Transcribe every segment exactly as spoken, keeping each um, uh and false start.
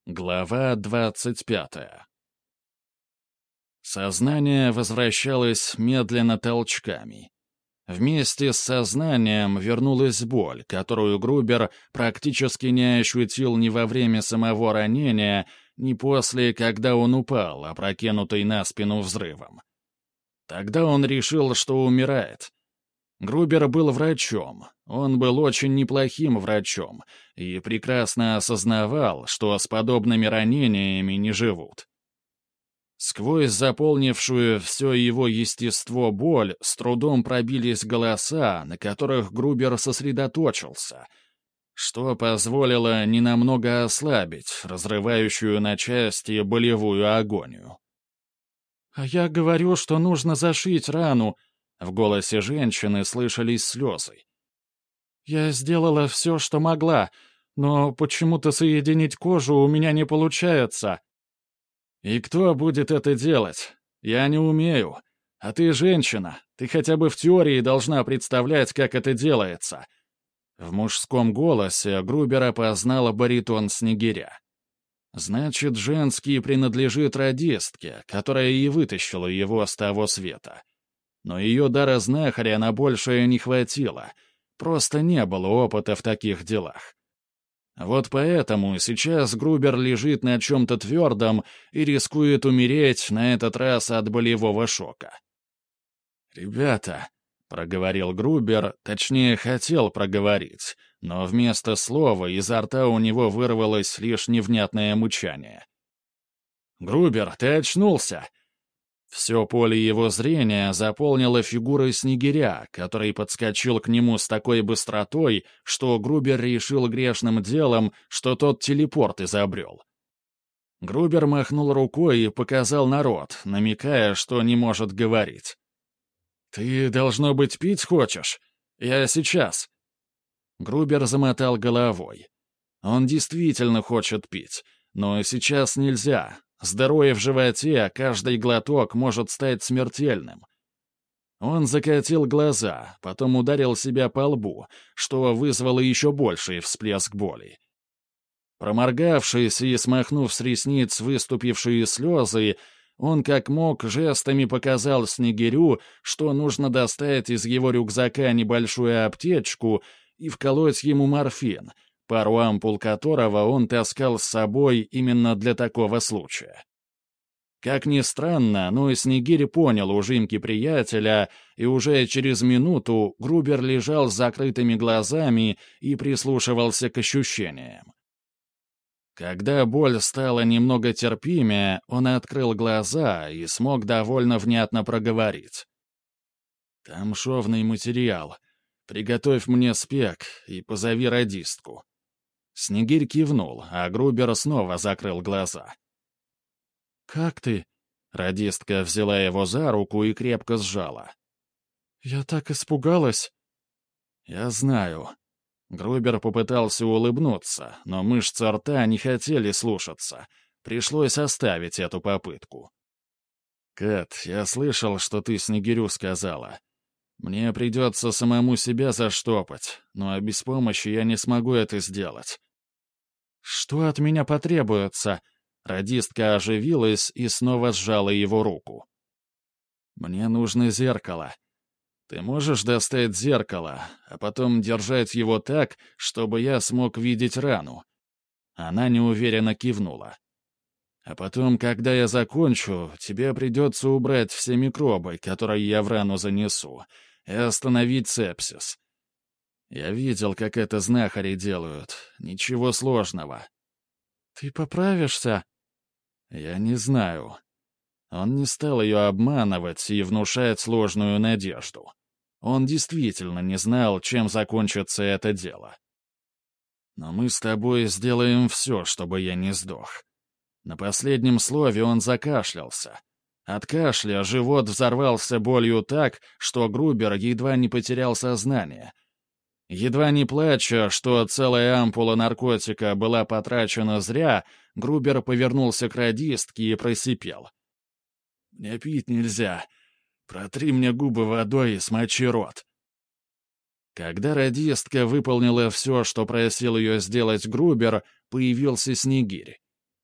Глава двадцать пятая. Сознание возвращалось медленно толчками. Вместе с сознанием вернулась боль, которую Грубер практически не ощутил ни во время самого ранения, ни после, когда он упал, опрокинутый на спину взрывом. Тогда он решил, что умирает. Грубер был врачом, он был очень неплохим врачом и прекрасно осознавал, что с подобными ранениями не живут. Сквозь заполнившую все его естество боль с трудом пробились голоса, на которых Грубер сосредоточился, что позволило ненамного ослабить разрывающую на части болевую агонию. «А я говорю, что нужно зашить рану», — в голосе женщины слышались слезы. «Я сделала все, что могла, но почему-то соединить кожу у меня не получается». «И кто будет это делать? Я не умею. А ты женщина, ты хотя бы в теории должна представлять, как это делается». В мужском голосе Грубер опознала баритон Снегиря. Значит, женский принадлежит радистке, которая и вытащила его с того света. Но ее дара знахаря на большее не хватило, просто не было опыта в таких делах. Вот поэтому сейчас Грубер лежит на чем-то твердом и рискует умереть на этот раз от болевого шока. «Ребята», — проговорил Грубер, точнее, хотел проговорить, но вместо слова изо рта у него вырвалось лишь невнятное мычание. «Грубер, ты очнулся!» Все поле его зрения заполнила фигура Снегиря, который подскочил к нему с такой быстротой, что Грубер решил грешным делом, что тот телепорт изобрел. Грубер махнул рукой и показал народ, намекая, что не может говорить. «Ты, должно быть, пить хочешь? Я сейчас». Грубер замотал головой. Он действительно хочет пить, но сейчас нельзя. Здоровье в животе, каждый глоток может стать смертельным. Он закатил глаза, потом ударил себя по лбу, что вызвало еще больший всплеск боли. Проморгавшись и смахнув с ресниц выступившие слезы, он как мог жестами показал Снегирю, что нужно достать из его рюкзака небольшую аптечку и вколоть ему морфин, пару ампул которого он таскал с собой именно для такого случая. Как ни странно, но Снегирь понял ужимки приятеля, и уже через минуту Грубер лежал с закрытыми глазами и прислушивался к ощущениям. Когда боль стала немного терпимее, он открыл глаза и смог довольно внятно проговорить. «Там шовный материал. Приготовь мне спек и позови радистку». Снегирь кивнул, а Грубер снова закрыл глаза. «Как ты?» — радистка взяла его за руку и крепко сжала. «Я так испугалась». «Я знаю». Грубер попытался улыбнуться, но мышцы рта не хотели слушаться. Пришлось оставить эту попытку. «Кэт, я слышал, что ты Снегирю сказала. Мне придется самому себя заштопать, но без помощи я не смогу это сделать». «Что от меня потребуется?» Радистка оживилась и снова сжала его руку. «Мне нужно зеркало. Ты можешь достать зеркало, а потом держать его так, чтобы я смог видеть рану?» Она неуверенно кивнула. «А потом, когда я закончу, тебе придется убрать все микробы, которые я в рану занесу, и остановить сепсис. Я видел, как это знахари делают. Ничего сложного». «Ты поправишься?» «Я не знаю». Он не стал ее обманывать и внушать сложную надежду. Он действительно не знал, чем закончится это дело. «Но мы с тобой сделаем все, чтобы я не сдох». На последнем слове он закашлялся. От кашля живот взорвался болью так, что Грубер едва не потерял сознание. Едва не плача, что целая ампула наркотика была потрачена зря, Грубер повернулся к радистке и просипел. «Мне пить нельзя. Протри мне губы водой и смочи рот». Когда радистка выполнила все, что просил ее сделать Грубер, появился Снегирь.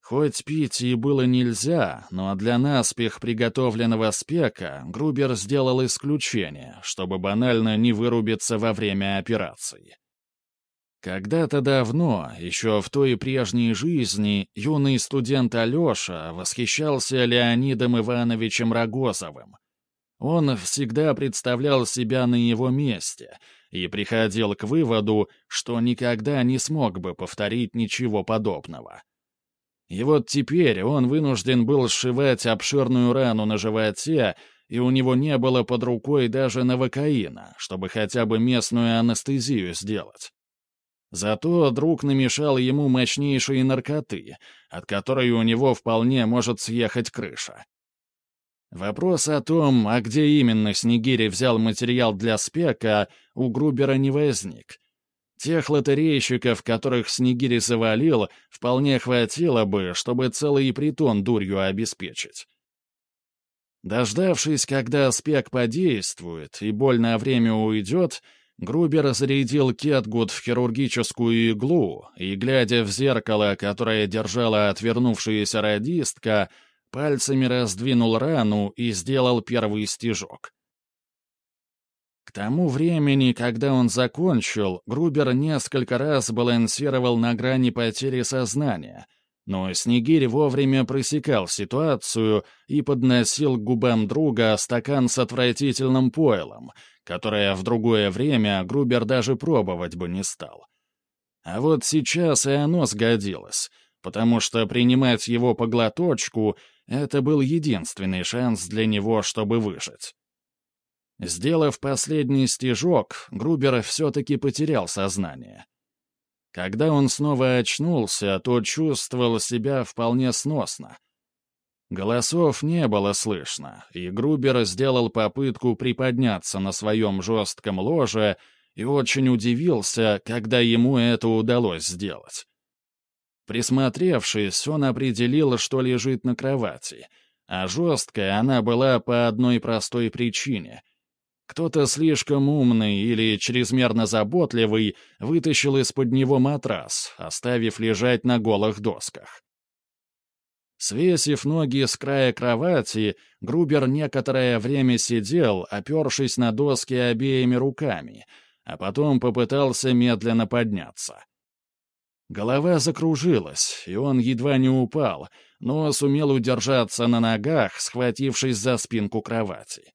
Хоть пить и было нельзя, но для наспех приготовленного спека Грубер сделал исключение, чтобы банально не вырубиться во время операции. Когда-то давно, еще в той прежней жизни, юный студент Алеша восхищался Леонидом Ивановичем Рогозовым. Он всегда представлял себя на его месте и приходил к выводу, что никогда не смог бы повторить ничего подобного. И вот теперь он вынужден был сшивать обширную рану на животе, и у него не было под рукой даже новокаина, чтобы хотя бы местную анестезию сделать. Зато друг намешал ему мощнейшие наркоты, от которой у него вполне может съехать крыша. Вопрос о том, а где именно Снегири взял материал для спека, у Грубера не возник. Тех лотерейщиков, которых Снегири завалил, вполне хватило бы, чтобы целый притон дурью обеспечить. Дождавшись, когда спек подействует и боль на время уйдет, Грубер зарядил кетгут в хирургическую иглу и, глядя в зеркало, которое держала отвернувшаяся радистка, пальцами раздвинул рану и сделал первый стежок. К тому времени, когда он закончил, Грубер несколько раз балансировал на грани потери сознания, но Снегирь вовремя пресекал ситуацию и подносил к губам друга стакан с отвратительным пойлом, которое в другое время Грубер даже пробовать бы не стал. А вот сейчас и оно сгодилось, потому что принимать его по глоточку — это был единственный шанс для него, чтобы выжить. Сделав последний стежок, Грубер все-таки потерял сознание. Когда он снова очнулся, то чувствовал себя вполне сносно. Голосов не было слышно, и Грубер сделал попытку приподняться на своем жестком ложе и очень удивился, когда ему это удалось сделать. Присмотревшись, он определил, что лежит на кровати, а жесткая она была по одной простой причине. Кто-то слишком умный или чрезмерно заботливый вытащил из-под него матрас, оставив лежать на голых досках. Свесив ноги с края кровати, Грубер некоторое время сидел, опершись на доски обеими руками, а потом попытался медленно подняться. Голова закружилась, и он едва не упал, но сумел удержаться на ногах, схватившись за спинку кровати.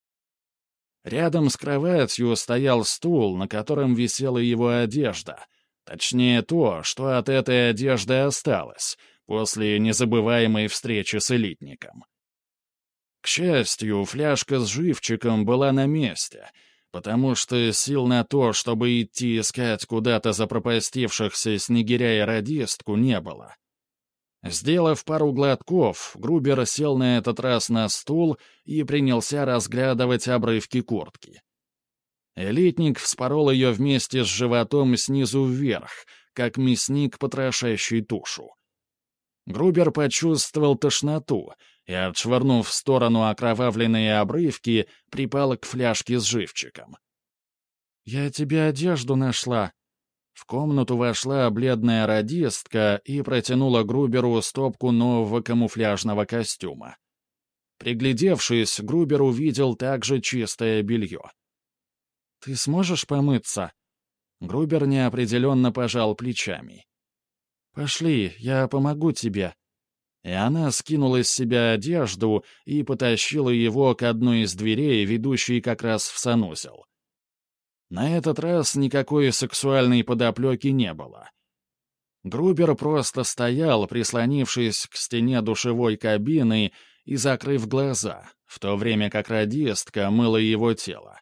Рядом с кроватью стоял стул, на котором висела его одежда. Точнее, то, что от этой одежды осталось после незабываемой встречи с элитником. К счастью, фляжка с живчиком была на месте, потому что сил на то, чтобы идти искать куда-то запропастившихся снегиря и радистку, не было. Сделав пару глотков, Грубер сел на этот раз на стул и принялся разглядывать обрывки куртки. Элитник вспорол ее вместе с животом снизу вверх, как мясник, потрошащий тушу. Грубер почувствовал тошноту и, отшвырнув в сторону окровавленные обрывки, припал к фляжке с живчиком. «Я тебе одежду нашла». В комнату вошла бледная радистка и протянула Груберу стопку нового камуфляжного костюма. Приглядевшись, Грубер увидел также чистое белье. «Ты сможешь помыться?» Грубер неопределенно пожал плечами. «Пошли, я помогу тебе». И она скинула с себя одежду и потащила его к одной из дверей, ведущей как раз в санузел. На этот раз никакой сексуальной подоплеки не было. Грубер просто стоял, прислонившись к стене душевой кабины и закрыв глаза, в то время как радистка мыла его тело.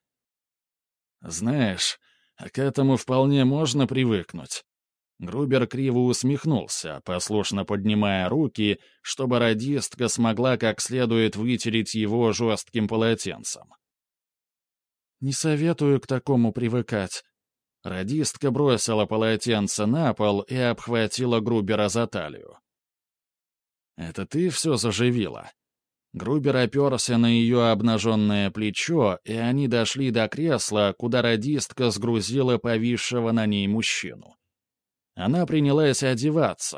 «Знаешь, к этому вполне можно привыкнуть». Грубер криво усмехнулся, послушно поднимая руки, чтобы радистка смогла как следует вытереть его жестким полотенцем. «Не советую к такому привыкать». Радистка бросила полотенце на пол и обхватила Грубера за талию. «Это ты все заживила?» Грубер оперся на ее обнаженное плечо, и они дошли до кресла, куда радистка сгрузила повисшего на ней мужчину. Она принялась одеваться,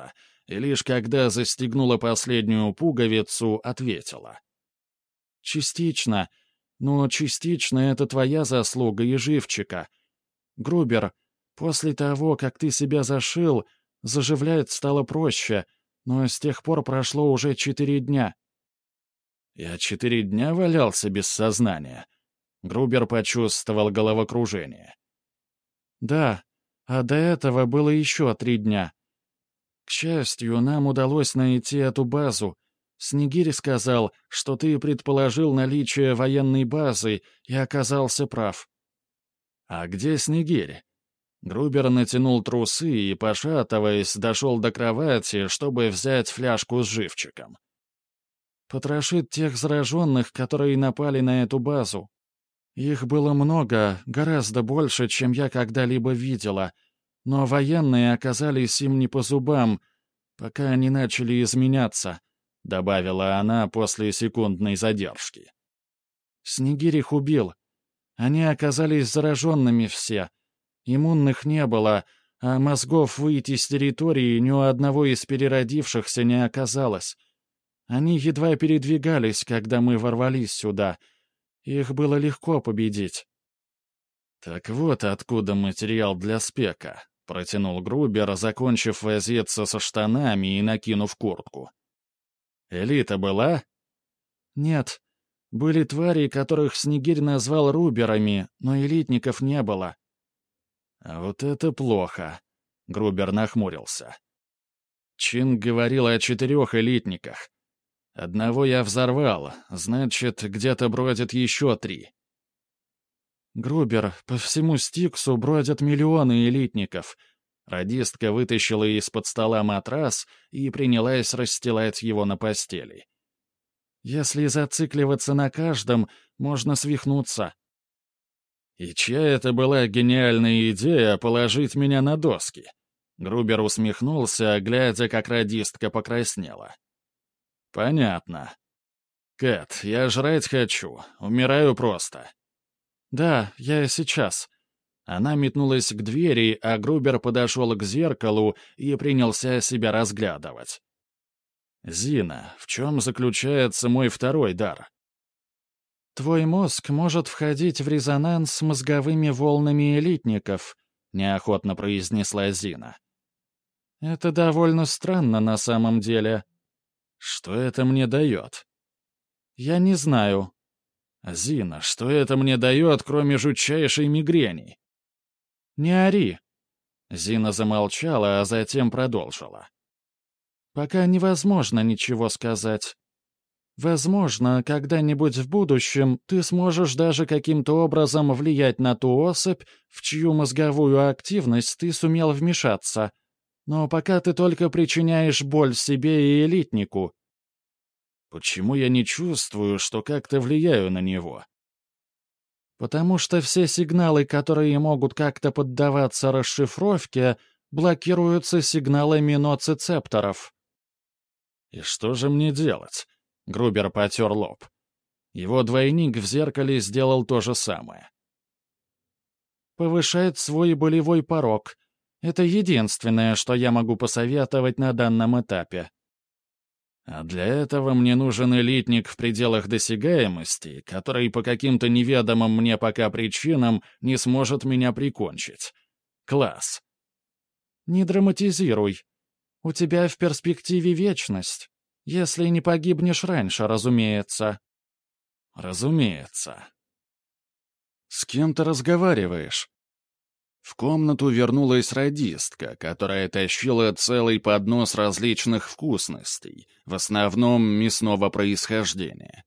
и лишь когда застегнула последнюю пуговицу, ответила. «Частично, но частично это твоя заслуга и живчика. Грубер, после того, как ты себя зашил, заживлять стало проще, но с тех пор прошло уже четыре дня». «Я четыре дня валялся без сознания». Грубер почувствовал головокружение. «Да, а до этого было еще три дня. К счастью, нам удалось найти эту базу. Снегирь сказал, что ты предположил наличие военной базы и оказался прав». «А где Снегирь?» Грубер натянул трусы и, пошатываясь, дошел до кровати, чтобы взять фляжку с живчиком. «Потрошит тех зараженных, которые напали на эту базу. Их было много, гораздо больше, чем я когда-либо видела, но военные оказались им не по зубам, пока они начали изменяться», — добавила она после секундной задержки. «Снегирь их убил. Они оказались зараженными все. Иммунных не было, а мозгов выйти с территории ни у одного из переродившихся не оказалось. Они едва передвигались, когда мы ворвались сюда. Их было легко победить». «Так вот откуда материал для спека», — протянул Грубер, закончив возиться со штанами и накинув куртку. «Элита была?» «Нет. Были твари, которых Снегирь назвал руберами, но элитников не было». «А вот это плохо», — Грубер нахмурился. «Чин говорил о четырех элитниках. Одного я взорвал, значит, где-то бродят еще три». «Грубер, по всему Стиксу бродят миллионы элитников». Радистка вытащила из-под стола матрас и принялась расстилать его на постели. «Если зацикливаться на каждом, можно свихнуться». «И чья это была гениальная идея положить меня на доски?» Грубер усмехнулся, глядя, как радистка покраснела. «Понятно. Кэт, я жрать хочу, умираю просто». «Да, я сейчас». Она метнулась к двери, а Грубер подошел к зеркалу и принялся себя разглядывать. «Зина, в чем заключается мой второй дар?» «Твой мозг может входить в резонанс с мозговыми волнами элитников», — неохотно произнесла Зина. «Это довольно странно на самом деле». «Что это мне дает?» «Я не знаю». «Зина, что это мне дает, кроме жутчайшей мигрени?» «Не ори». Зина замолчала, а затем продолжила. «Пока невозможно ничего сказать. Возможно, когда-нибудь в будущем ты сможешь даже каким-то образом влиять на ту особь, в чью мозговую активность ты сумел вмешаться. Но пока ты только причиняешь боль себе и элитнику». «Почему я не чувствую, что как-то влияю на него?» «Потому что все сигналы, которые могут как-то поддаваться расшифровке, блокируются сигналами ноцицепторов». «И что же мне делать?» — Грубер потер лоб. Его двойник в зеркале сделал то же самое. «Повышает свой болевой порог. Это единственное, что я могу посоветовать на данном этапе». «А для этого мне нужен элитник в пределах досягаемости, который по каким-то неведомым мне пока причинам не сможет меня прикончить. Класс». «Не драматизируй. У тебя в перспективе вечность. Если не погибнешь раньше, разумеется». «Разумеется». «С кем ты разговариваешь?» В комнату вернулась радистка, которая тащила целый поднос различных вкусностей, в основном мясного происхождения.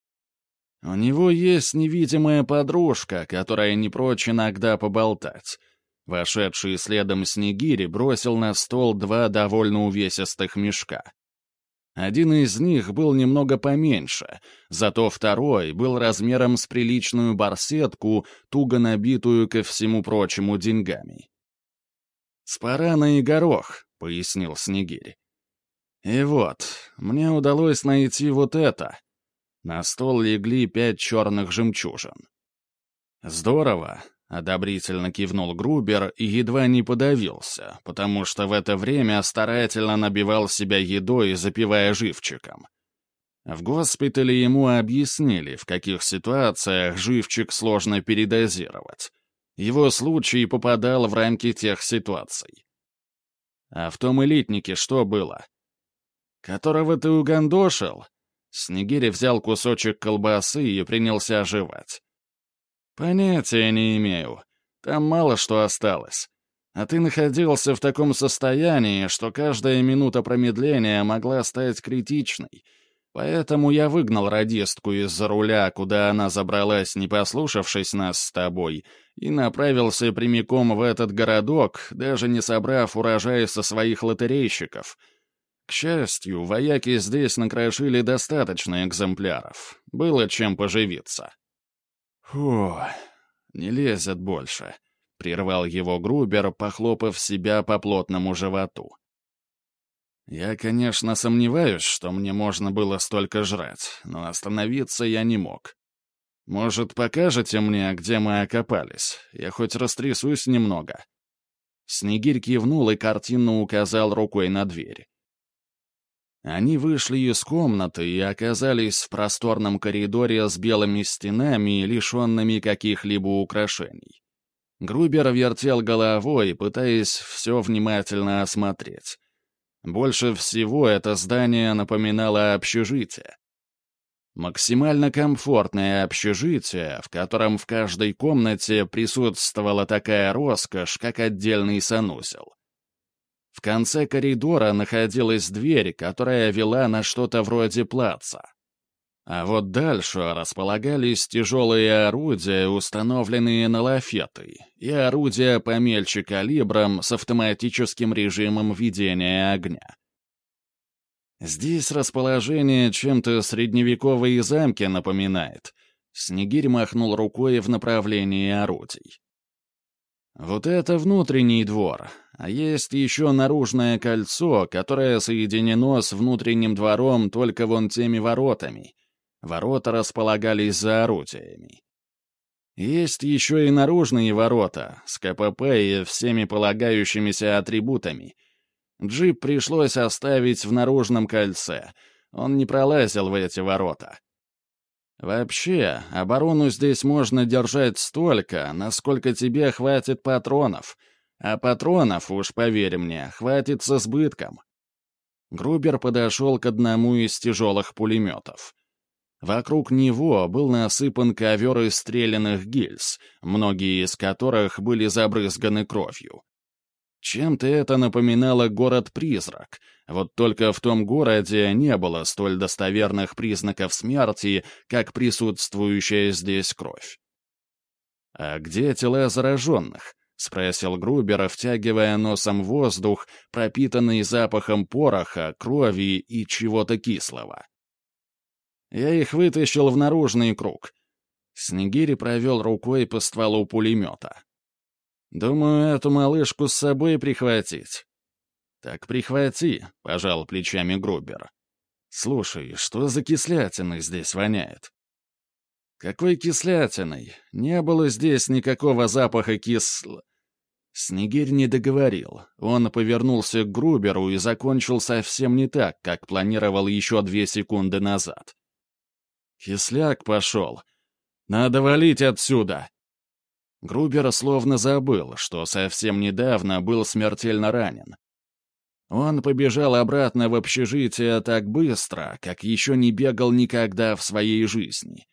У него есть невидимая подружка, которая не прочь иногда поболтать. Вошедший следом Снегирь бросил на стол два довольно увесистых мешка. Один из них был немного поменьше, зато второй был размером с приличную барсетку, туго набитую ко всему прочему деньгами. «Спарана и горох», — пояснил Снегирь. «И вот, мне удалось найти вот это». На стол легли пять черных жемчужин. «Здорово. — одобрительно кивнул Грубер и едва не подавился, потому что в это время старательно набивал себя едой, запивая живчиком. В госпитале ему объяснили, в каких ситуациях живчик сложно передозировать. Его случай попадал в рамки тех ситуаций. А в том элитнике что было? Которого ты угандошил? Снегирь взял кусочек колбасы и принялся оживать. Понятия не имею. Там мало что осталось. А ты находился в таком состоянии, что каждая минута промедления могла стать критичной. Поэтому я выгнал радистку из-за руля, куда она забралась, не послушавшись нас с тобой, и направился прямиком в этот городок, даже не собрав урожай со своих лотерейщиков. К счастью, вояки здесь накрошили достаточно экземпляров. Было чем поживиться. «Фу, не лезет больше», — прервал его Грубер, похлопав себя по плотному животу. «Я, конечно, сомневаюсь, что мне можно было столько жрать, но остановиться я не мог. Может, покажете мне, где мы окопались? Я хоть растрясусь немного». Снегирь кивнул и картинно указал рукой на дверь. Они вышли из комнаты и оказались в просторном коридоре с белыми стенами, лишенными каких-либо украшений. Грубер вертел головой, пытаясь все внимательно осмотреть. Больше всего это здание напоминало общежитие. Максимально комфортное общежитие, в котором в каждой комнате присутствовала такая роскошь, как отдельный санузел. В конце коридора находилась дверь, которая вела на что-то вроде плаца. А вот дальше располагались тяжелые орудия, установленные на лафеты, и орудия помельче калибром с автоматическим режимом ведения огня. Здесь расположение чем-то средневековые замки напоминает. Снегирь махнул рукой в направлении орудий. Вот это внутренний двор, а есть еще наружное кольцо, которое соединено с внутренним двором только вон теми воротами. Ворота располагались за орудиями. Есть еще и наружные ворота с КПП и всеми полагающимися атрибутами. Джип пришлось оставить в наружном кольце. Он не пролазил в эти ворота. Вообще, оборону здесь можно держать столько, насколько тебе хватит патронов. А патронов, уж поверь мне, хватит с избытком. Грубер подошел к одному из тяжелых пулеметов. Вокруг него был насыпан ковер из стрелянных гильз, многие из которых были забрызганы кровью. Чем-то это напоминало город-призрак, вот только в том городе не было столь достоверных признаков смерти, как присутствующая здесь кровь. «А где тела зараженных?» — спросил Грубер, втягивая носом воздух, пропитанный запахом пороха, крови и чего-то кислого. «Я их вытащил в наружный круг». Снегирь провел рукой по стволу пулемета. «Думаю, эту малышку с собой прихватить». «Так прихвати», — пожал плечами Грубер. «Слушай, что за кислятиной здесь воняет?» «Какой кислятиной? Не было здесь никакого запаха кисл...» Снегирь не договорил. Он повернулся к Груберу и закончил совсем не так, как планировал еще две секунды назад. «Кисляк пошел. Надо валить отсюда!» Грубер словно забыл, что совсем недавно был смертельно ранен. Он побежал обратно в общежитие так быстро, как еще не бегал никогда в своей жизни.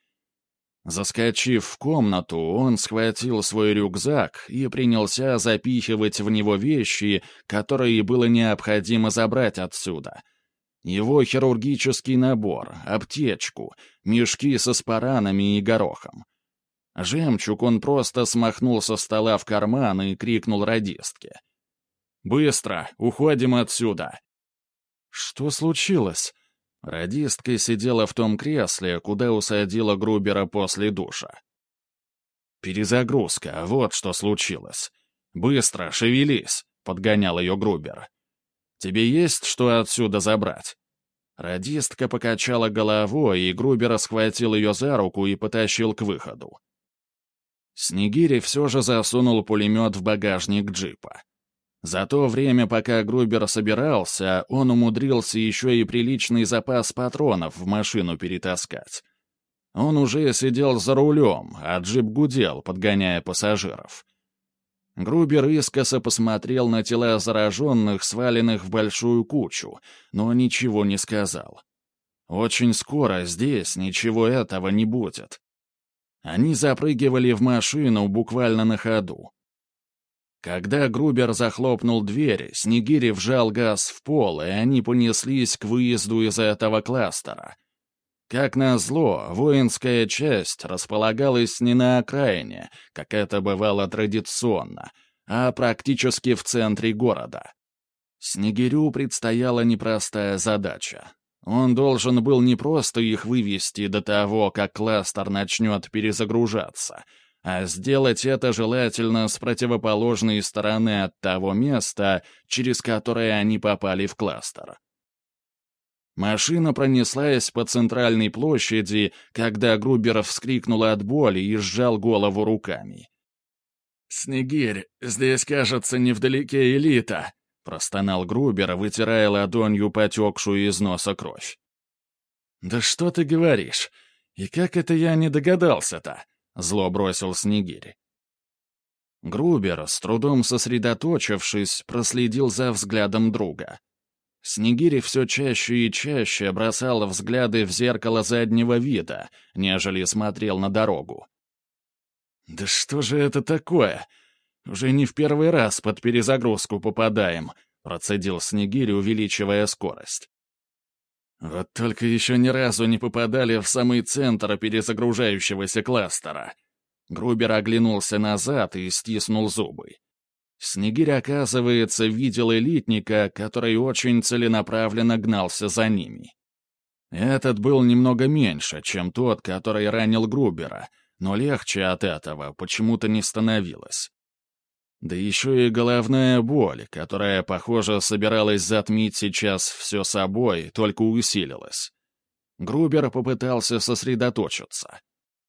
Заскочив в комнату, он схватил свой рюкзак и принялся запихивать в него вещи, которые было необходимо забрать отсюда. Его хирургический набор, аптечку, мешки со спаранами и горохом. Жемчуг он просто смахнул со стола в карман и крикнул радистке. «Быстро! Уходим отсюда!» «Что случилось?» Радистка сидела в том кресле, куда усадила Грубера после душа. «Перезагрузка, вот что случилось. Быстро, шевелись!» — подгонял ее Грубер. «Тебе есть что отсюда забрать?» Радистка покачала головой, и Грубер схватил ее за руку и потащил к выходу. Снегири все же засунул пулемет в багажник джипа. За то время, пока Грубер собирался, он умудрился еще и приличный запас патронов в машину перетаскать. Он уже сидел за рулем, а джип гудел, подгоняя пассажиров. Грубер искоса посмотрел на тела зараженных, сваленных в большую кучу, но ничего не сказал. Очень скоро здесь ничего этого не будет. Они запрыгивали в машину буквально на ходу. Когда Грубер захлопнул дверь, Снегири вжал газ в пол, и они понеслись к выезду из этого кластера. Как назло, воинская часть располагалась не на окраине, как это бывало традиционно, а практически в центре города. Снегирю предстояла непростая задача. Он должен был не просто их вывести до того, как кластер начнет перезагружаться, а сделать это желательно с противоположной стороны от того места, через которое они попали в кластер. Машина пронеслась по центральной площади, когда Грубер вскрикнул от боли и сжал голову руками. «Снегирь, здесь, кажется, невдалеке элита», — простонал Грубер, вытирая ладонью потекшую из носа кровь. «Да что ты говоришь? И как это я не догадался-то?» — зло бросил Снегирь. Грубер, с трудом сосредоточившись, проследил за взглядом друга. Снегирь все чаще и чаще бросал взгляды в зеркало заднего вида, нежели смотрел на дорогу. «Да что же это такое? Уже не в первый раз под перезагрузку попадаем», — процедил Снегирь, увеличивая скорость. «Вот только еще ни разу не попадали в самый центр перезагружающегося кластера». Грубер оглянулся назад и стиснул зубы. Снегирь, оказывается, видел элитника, который очень целенаправленно гнался за ними. Этот был немного меньше, чем тот, который ранил Грубера, но легче от этого почему-то не становилось. Да еще и головная боль, которая, похоже, собиралась затмить сейчас все собой, только усилилась. Грубер попытался сосредоточиться.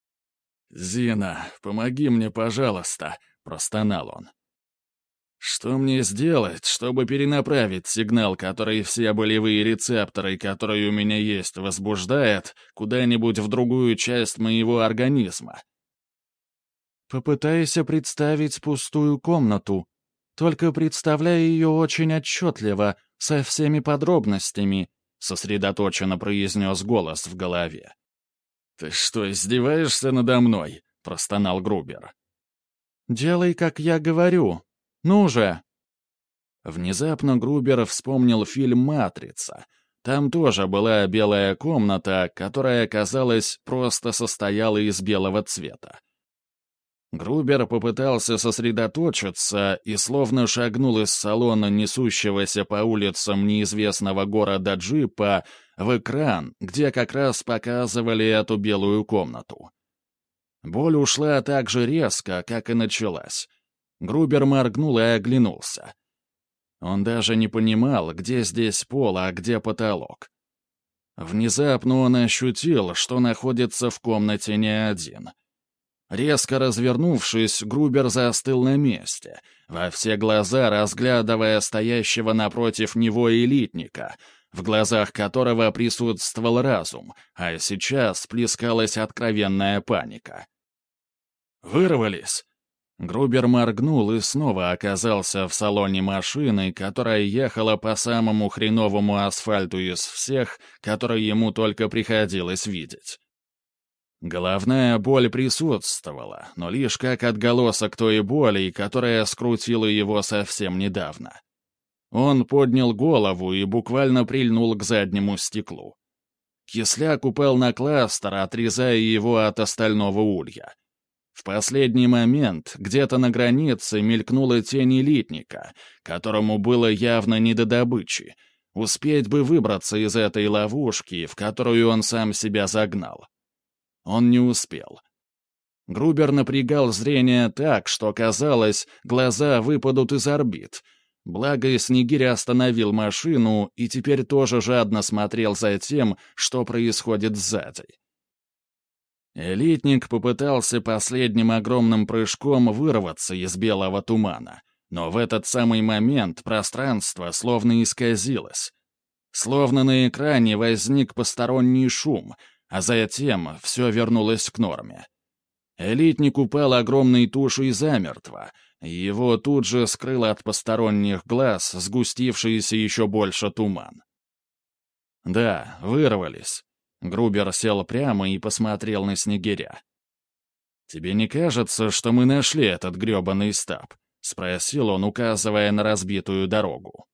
«Зина, помоги мне, пожалуйста», — простонал он. «Что мне сделать, чтобы перенаправить сигнал, который все болевые рецепторы, которые у меня есть, возбуждает, куда-нибудь в другую часть моего организма?» «Попытайся представить пустую комнату. Только представляй ее очень отчетливо, со всеми подробностями», — сосредоточенно произнес голос в голове. «Ты что, издеваешься надо мной?» — простонал Грубер. «Делай, как я говорю. Ну же!» Внезапно Грубер вспомнил фильм «Матрица». Там тоже была белая комната, которая, казалось, просто состояла из белого цвета. Грубер попытался сосредоточиться и словно шагнул из салона несущегося по улицам неизвестного города джипа в экран, где как раз показывали эту белую комнату. Боль ушла так же резко, как и началась. Грубер моргнул и оглянулся. Он даже не понимал, где здесь пол, а где потолок. Внезапно он ощутил, что находится в комнате не один. Резко развернувшись, Грубер застыл на месте, во все глаза разглядывая стоящего напротив него элитника, в глазах которого присутствовал разум, а сейчас плескалась откровенная паника. «Вырвались!» Грубер моргнул и снова оказался в салоне машины, которая ехала по самому хреновому асфальту из всех, которые ему только приходилось видеть. Головная боль присутствовала, но лишь как отголосок той боли, которая скрутила его совсем недавно. Он поднял голову и буквально прильнул к заднему стеклу. Кисляк упал на кластер, отрезая его от остального улья. В последний момент где-то на границе мелькнула тень элитника, которому было явно не до добычи. Успеть бы выбраться из этой ловушки, в которую он сам себя загнал. Он не успел. Грубер напрягал зрение так, что, казалось, глаза выпадут из орбит. Благо, Снегирь остановил машину и теперь тоже жадно смотрел за тем, что происходит сзади. Элитник попытался последним огромным прыжком вырваться из белого тумана, но в этот самый момент пространство словно исказилось. Словно на экране возник посторонний шум, а затем все вернулось к норме. Элитник упал огромной тушей замертво, и его тут же скрыл от посторонних глаз сгустившийся еще больше туман. «Да, вырвались». Грубер сел прямо и посмотрел на Снегиря. «Тебе не кажется, что мы нашли этот грёбаный стаб?» — спросил он, указывая на разбитую дорогу.